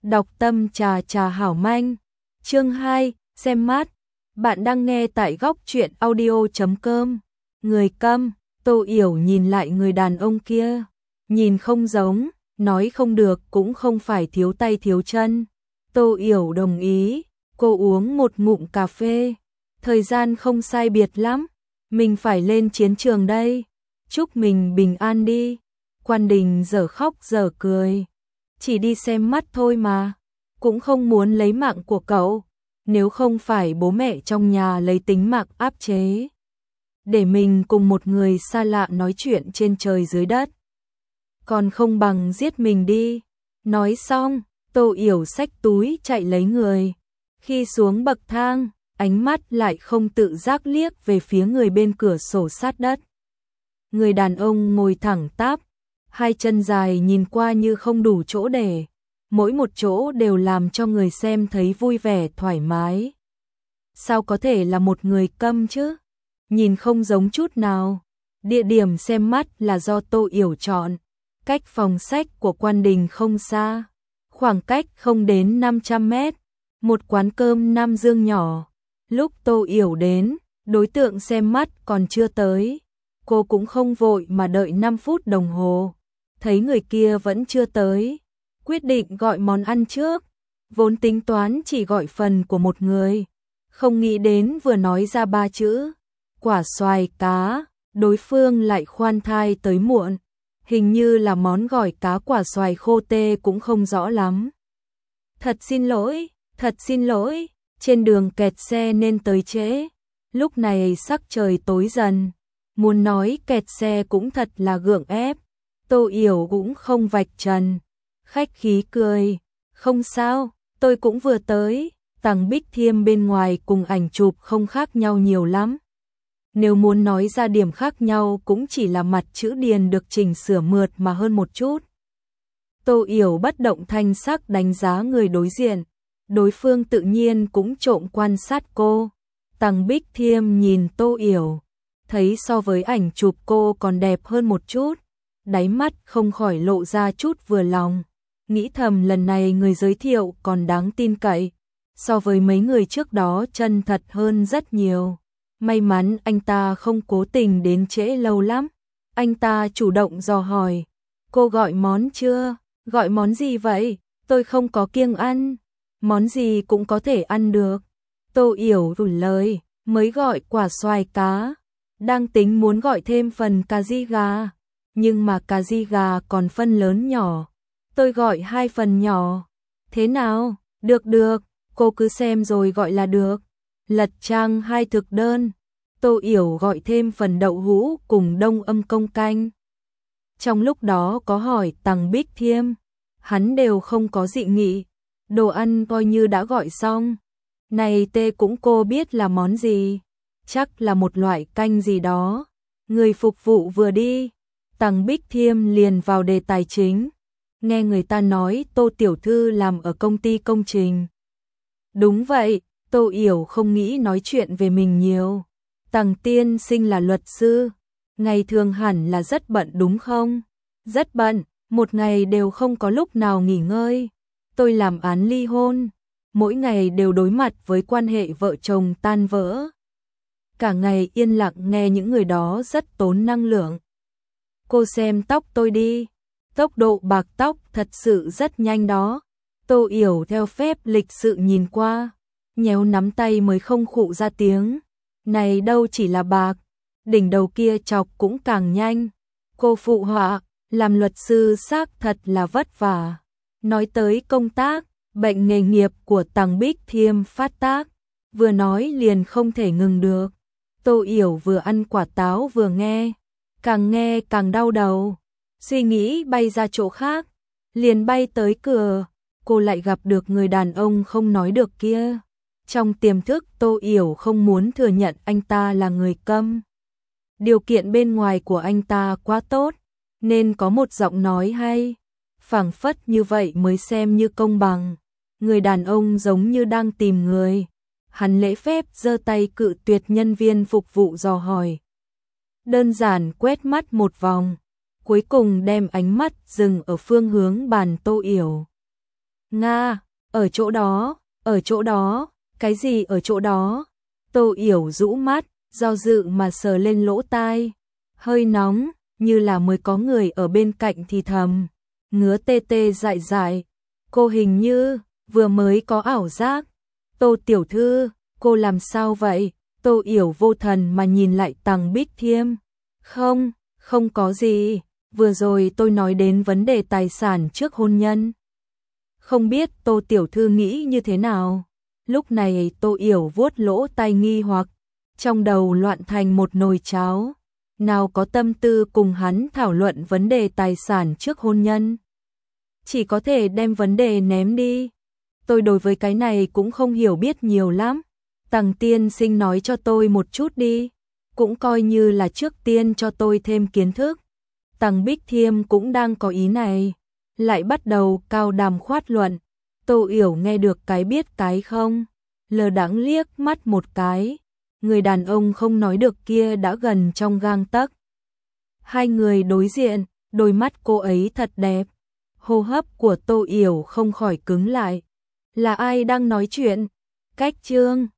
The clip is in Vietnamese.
Đọc tâm trà trà hảo manh. Chương 2, xem mát. Bạn đang nghe tại góc truyện audio.com. Người câm. Tô Yểu nhìn lại người đàn ông kia. Nhìn không giống, nói không được cũng không phải thiếu tay thiếu chân. Tô Yểu đồng ý. Cô uống một ngụm cà phê. Thời gian không sai biệt lắm. Mình phải lên chiến trường đây. Chúc mình bình an đi. Quan Đình dở khóc dở cười. Chỉ đi xem mắt thôi mà. Cũng không muốn lấy mạng của cậu. Nếu không phải bố mẹ trong nhà lấy tính mạng áp chế. Để mình cùng một người xa lạ nói chuyện trên trời dưới đất. Còn không bằng giết mình đi. Nói xong, Tô Yểu xách túi chạy lấy người. Khi xuống bậc thang, ánh mắt lại không tự giác liếc về phía người bên cửa sổ sát đất. Người đàn ông ngồi thẳng tắp, hai chân dài nhìn qua như không đủ chỗ để, mỗi một chỗ đều làm cho người xem thấy vui vẻ thoải mái. Sao có thể là một người câm chứ? Nhìn không giống chút nào. Địa điểm xem mắt là do Tô Yểu chọn, cách phòng sách của Quan Đình không xa, khoảng cách không đến 500 mét, một quán cơm Nam Dương nhỏ. Lúc Tô Yểu đến, đối tượng xem mắt còn chưa tới. Cô cũng không vội mà đợi 5 phút đồng hồ. Thấy người kia vẫn chưa tới, quyết định gọi món ăn trước. Vốn tính toán chỉ gọi phần của một người, không nghĩ đến vừa nói ra 3 chữ quả xoài cá, đối phương lại khoan thai tới muộn. Hình như là món gỏi cá quả xoài khô tê cũng không rõ lắm. Thật xin lỗi, trên đường kẹt xe nên tới trễ. Lúc này sắc trời tối dần, muốn nói kẹt xe cũng thật là gượng ép. Tô Yểu cũng không vạch trần, khách khí cười, không sao, tôi cũng vừa tới. Tằng Bích Thiêm bên ngoài cùng ảnh chụp không khác nhau nhiều lắm. Nếu muốn nói ra điểm khác nhau cũng chỉ là mặt chữ điền được chỉnh sửa mượt mà hơn một chút. Tô Yểu bất động thanh sắc đánh giá người đối diện, đối phương tự nhiên cũng trộm quan sát cô. Tằng Bích Thiêm nhìn Tô Yểu, thấy so với ảnh chụp cô còn đẹp hơn một chút, đáy mắt không khỏi lộ ra chút vừa lòng, nghĩ thầm lần này người giới thiệu còn đáng tin cậy, so với mấy người trước đó chân thật hơn rất nhiều. May mắn anh ta không cố tình đến trễ lâu lắm. Anh ta chủ động dò hỏi, cô gọi món chưa? Gọi món gì vậy? Tôi không có kiêng ăn. Món gì cũng có thể ăn được. Tô Yểu rủi lời, mới gọi quả xoài cá. Đang tính muốn gọi thêm phần cà ri gà. Nhưng mà cà ri gà còn phân lớn nhỏ. Tôi gọi 2 phần nhỏ. Thế nào? Được, cô cứ xem rồi gọi là được. Lật trang 2 thực đơn. Tô Yểu gọi thêm phần đậu hũ cùng đông âm công canh. Trong lúc đó có hỏi Tằng Bích Thiêm, hắn đều không có dị nghị. Đồ ăn coi như đã gọi xong. Này tê cũng cô biết là món gì? Chắc là một loại canh gì đó. Người phục vụ vừa đi, Tằng Bích Thiêm liền vào đề tài chính. Nghe người ta nói Tô tiểu thư làm ở công ty công trình. Đúng vậy. Tô Yểu không nghĩ nói chuyện về mình nhiều. Tằng tiên sinh là luật sư, ngày thường hẳn là rất bận đúng không? Rất bận, một ngày đều không có lúc nào nghỉ ngơi. Tôi làm án ly hôn, mỗi ngày đều đối mặt với quan hệ vợ chồng tan vỡ. Cả ngày yên lặng nghe những người đó rất tốn năng lượng. Cô xem tóc tôi đi, tốc độ bạc tóc thật sự rất nhanh đó. Tô Yểu theo phép lịch sự nhìn qua, nhéo nắm tay mới không khụ ra tiếng. Này đâu chỉ là bạc, đỉnh đầu kia chọc cũng càng nhanh. Cô phụ họa, làm luật sư xác thật là vất vả. Nói tới công tác, bệnh nghề nghiệp của Tằng Bích Thiêm phát tác, vừa nói liền không thể ngừng được. Tô Yểu vừa ăn quả táo vừa nghe càng đau đầu. Suy nghĩ bay ra chỗ khác, liền bay tới cửa, cô lại gặp được người đàn ông không nói được kia. Trong tiềm thức Tô Yểu không muốn thừa nhận anh ta là người câm. Điều kiện bên ngoài của anh ta quá tốt, nên có một giọng nói hay, phảng phất như vậy mới xem như công bằng. Người đàn ông giống như đang tìm người. Hắn lễ phép giơ tay cự tuyệt nhân viên phục vụ dò hỏi. Đơn giản quét mắt một vòng, cuối cùng đem ánh mắt dừng ở phương hướng bàn Tô Yểu. Nga, ở chỗ đó, cái gì ở chỗ đó? Tô Yểu rũ mắt, do dự mà sờ lên lỗ tai. Hơi nóng, như là mới có người ở bên cạnh thì thầm. Ngứa tê tê dại dại. Cô hình như vừa mới có ảo giác. Tô tiểu thư, cô làm sao vậy? Tô Yểu vô thần mà nhìn lại Tằng Bích Thiêm. Không, không có gì. Vừa rồi tôi nói đến vấn đề tài sản trước hôn nhân. Không biết Tô tiểu thư nghĩ như thế nào? Lúc này Tô Yểu vuốt lỗ tai nghi hoặc, trong đầu loạn thành một nồi cháo. Nào có tâm tư cùng hắn thảo luận vấn đề tài sản trước hôn nhân. Chỉ có thể đem vấn đề ném đi. Tôi đối với cái này cũng không hiểu biết nhiều lắm. Tằng tiên sinh nói cho tôi một chút đi. Cũng coi như là trước tiên cho tôi thêm kiến thức. Tằng Bích Thiêm cũng đang có ý này. Lại bắt đầu cao đàm khoát luận. Tô Yểu nghe được cái biết cái không. Lờ đãng liếc mắt một cái. Người đàn ông không nói được kia đã gần trong gang tấc. Hai người đối diện, đôi mắt cô ấy thật đẹp. Hô hấp của Tô Yểu không khỏi cứng lại. Là ai đang nói chuyện? Cách Trương,